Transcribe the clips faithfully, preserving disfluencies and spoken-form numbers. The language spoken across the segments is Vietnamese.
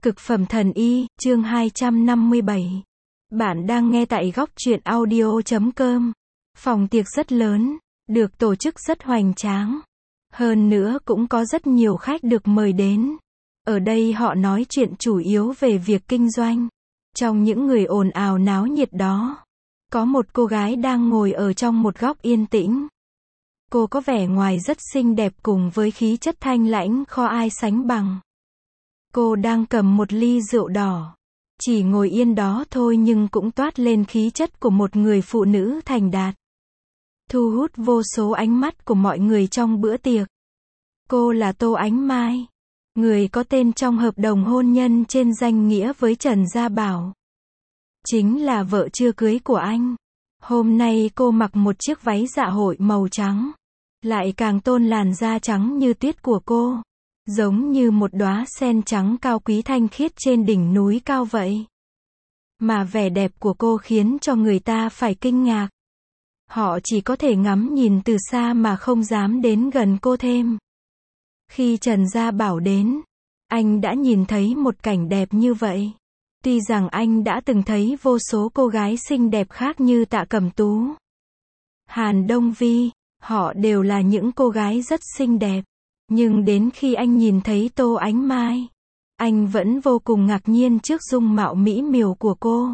Cực phẩm thần y, chương hai trăm năm mươi bảy. Bạn đang nghe tại góc truyện audio chấm com. Phòng tiệc rất lớn, được tổ chức rất hoành tráng. Hơn nữa cũng có rất nhiều khách được mời đến. Ở đây họ nói chuyện chủ yếu về việc kinh doanh. Trong những người ồn ào náo nhiệt đó, có một cô gái đang ngồi ở trong một góc yên tĩnh. Cô có vẻ ngoài rất xinh đẹp cùng với khí chất thanh lãnh khó ai sánh bằng. Cô đang cầm một ly rượu đỏ. Chỉ ngồi yên đó thôi nhưng cũng toát lên khí chất của một người phụ nữ thành đạt. Thu hút vô số ánh mắt của mọi người trong bữa tiệc. Cô là Tô Ánh Mai, người có tên trong hợp đồng hôn nhân trên danh nghĩa với Trần Gia Bảo. Chính là vợ chưa cưới của anh. Hôm nay cô mặc một chiếc váy dạ hội màu trắng. Lại càng tôn làn da trắng như tuyết của cô. Giống như một đóa sen trắng cao quý thanh khiết trên đỉnh núi cao vậy. Mà vẻ đẹp của cô khiến cho người ta phải kinh ngạc. Họ chỉ có thể ngắm nhìn từ xa mà không dám đến gần cô thêm. Khi Trần Gia Bảo đến, anh đã nhìn thấy một cảnh đẹp như vậy. Tuy rằng anh đã từng thấy vô số cô gái xinh đẹp khác như Tạ Cẩm Tú, Hàn Đông Vi, họ đều là những cô gái rất xinh đẹp. Nhưng đến khi anh nhìn thấy Tô Ánh Mai, anh vẫn vô cùng ngạc nhiên trước dung mạo mỹ miều của cô.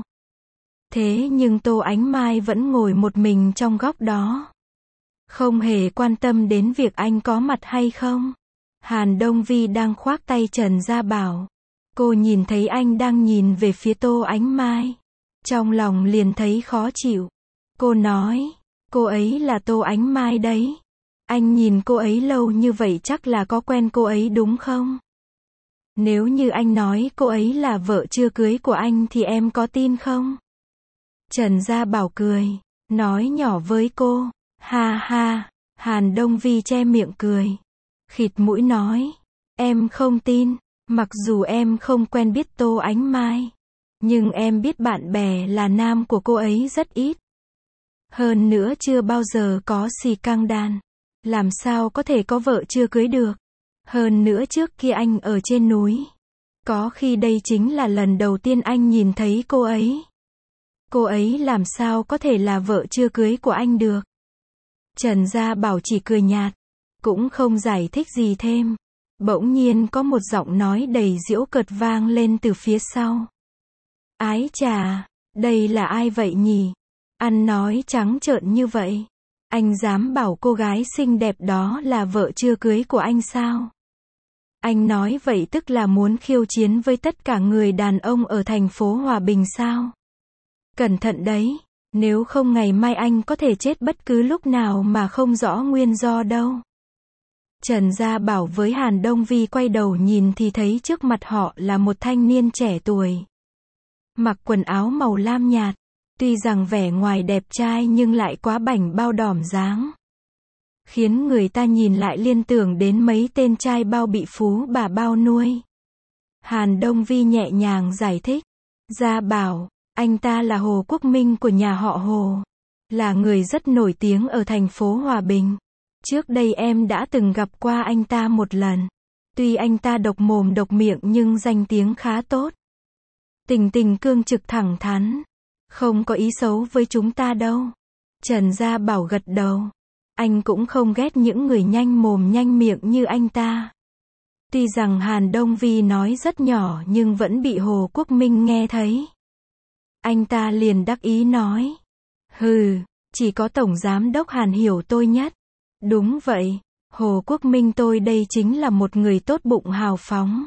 Thế nhưng Tô Ánh Mai vẫn ngồi một mình trong góc đó, không hề quan tâm đến việc anh có mặt hay không. Hàn Đông Vi đang khoác tay Trần Gia Bảo. Cô nhìn thấy anh đang nhìn về phía Tô Ánh Mai, trong lòng liền thấy khó chịu. Cô nói, cô ấy là Tô Ánh Mai đấy. Anh nhìn cô ấy lâu như vậy chắc là có quen cô ấy đúng không? Nếu như anh nói cô ấy là vợ chưa cưới của anh thì em có tin không? Trần Gia Bảo cười, nói nhỏ với cô, ha ha. Hàn Đông Vi che miệng cười, khịt mũi nói, em không tin, mặc dù em không quen biết Tô Ánh Mai, nhưng em biết bạn bè là nam của cô ấy rất ít. Hơn nữa chưa bao giờ có xì căng đàn. Làm sao có thể có vợ chưa cưới được? Hơn nữa trước kia anh ở trên núi. Có khi đây chính là lần đầu tiên anh nhìn thấy cô ấy. Cô ấy làm sao có thể là vợ chưa cưới của anh được? Trần Gia Bảo chỉ cười nhạt, cũng không giải thích gì thêm. Bỗng nhiên có một giọng nói đầy giễu cợt vang lên từ phía sau. Ái chà, đây là ai vậy nhỉ? Ăn nói trắng trợn như vậy. Anh dám bảo cô gái xinh đẹp đó là vợ chưa cưới của anh sao? Anh nói vậy tức là muốn khiêu chiến với tất cả người đàn ông ở thành phố Hòa Bình sao? Cẩn thận đấy, nếu không ngày mai anh có thể chết bất cứ lúc nào mà không rõ nguyên do đâu. Trần Gia Bảo với Hàn Đông Vi quay đầu nhìn thì thấy trước mặt họ là một thanh niên trẻ tuổi. Mặc quần áo màu lam nhạt. Tuy rằng vẻ ngoài đẹp trai nhưng lại quá bảnh bao đỏm dáng. Khiến người ta nhìn lại liên tưởng đến mấy tên trai bao bị phú bà bao nuôi. Hàn Đông Vi nhẹ nhàng giải thích. Gia Bảo, anh ta là Hồ Quốc Minh của nhà họ Hồ. Là người rất nổi tiếng ở thành phố Hòa Bình. Trước đây em đã từng gặp qua anh ta một lần. Tuy anh ta độc mồm độc miệng nhưng danh tiếng khá tốt. Tình tình cương trực thẳng thắn. Không có ý xấu với chúng ta đâu. Trần Gia Bảo gật đầu. Anh cũng không ghét những người nhanh mồm nhanh miệng như anh ta. Tuy rằng Hàn Đông Vi nói rất nhỏ nhưng vẫn bị Hồ Quốc Minh nghe thấy. Anh ta liền đắc ý nói. Hừ, chỉ có Tổng Giám đốc Hàn hiểu tôi nhất. Đúng vậy, Hồ Quốc Minh tôi đây chính là một người tốt bụng hào phóng.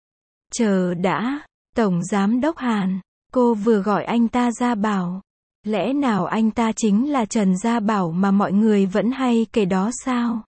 Chờ đã, Tổng Giám đốc Hàn. Cô vừa gọi anh ta Gia Bảo. Lẽ nào anh ta chính là Trần Gia Bảo mà mọi người vẫn hay kể đó sao?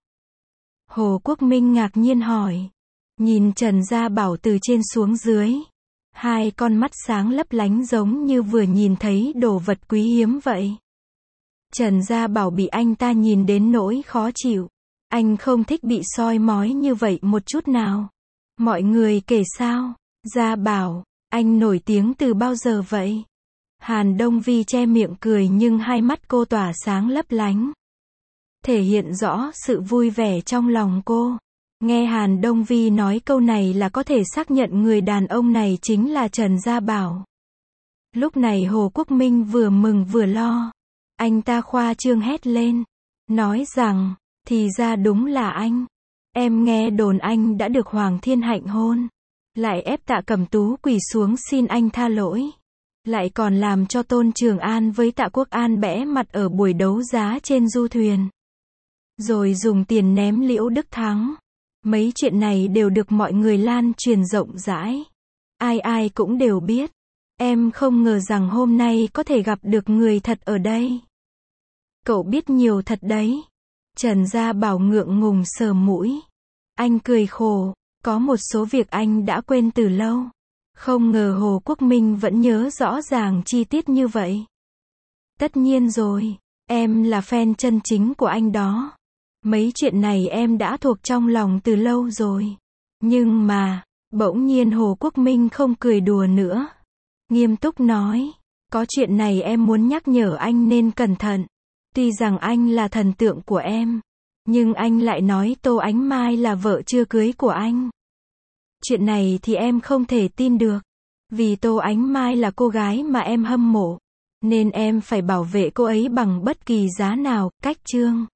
Hồ Quốc Minh ngạc nhiên hỏi. Nhìn Trần Gia Bảo từ trên xuống dưới. Hai con mắt sáng lấp lánh giống như vừa nhìn thấy đồ vật quý hiếm vậy. Trần Gia Bảo bị anh ta nhìn đến nỗi khó chịu. Anh không thích bị soi mói như vậy một chút nào. Mọi người kể sao? Gia Bảo. Anh nổi tiếng từ bao giờ vậy? Hàn Đông Vi che miệng cười nhưng hai mắt cô tỏa sáng lấp lánh. Thể hiện rõ sự vui vẻ trong lòng cô. Nghe Hàn Đông Vi nói câu này là có thể xác nhận người đàn ông này chính là Trần Gia Bảo. Lúc này Hồ Quốc Minh vừa mừng vừa lo. Anh ta khoa trương hét lên. Nói rằng, thì ra đúng là anh. Em nghe đồn anh đã được Hoàng Thiên Hạnh hôn. Lại ép Tạ Cẩm Tú quỳ xuống xin anh tha lỗi. Lại còn làm cho Tôn Trường An với Tạ Quốc An bẽ mặt ở buổi đấu giá trên du thuyền. Rồi dùng tiền ném Liễu Đức Thắng. Mấy chuyện này đều được mọi người lan truyền rộng rãi. Ai ai cũng đều biết. Em không ngờ rằng hôm nay có thể gặp được người thật ở đây. Cậu biết nhiều thật đấy. Trần Gia Bảo ngượng ngùng sờ mũi. Anh cười khổ. Có một số việc anh đã quên từ lâu. Không ngờ Hồ Quốc Minh vẫn nhớ rõ ràng chi tiết như vậy. Tất nhiên rồi. Em là fan chân chính của anh đó. Mấy chuyện này em đã thuộc trong lòng từ lâu rồi. Nhưng mà, bỗng nhiên Hồ Quốc Minh không cười đùa nữa. Nghiêm túc nói, có chuyện này em muốn nhắc nhở anh nên cẩn thận. Tuy rằng anh là thần tượng của em, nhưng anh lại nói Tô Ánh Mai là vợ chưa cưới của anh. Chuyện này thì em không thể tin được. Vì Tô Ánh Mai là cô gái mà em hâm mộ, nên em phải bảo vệ cô ấy bằng bất kỳ giá nào. Cách chương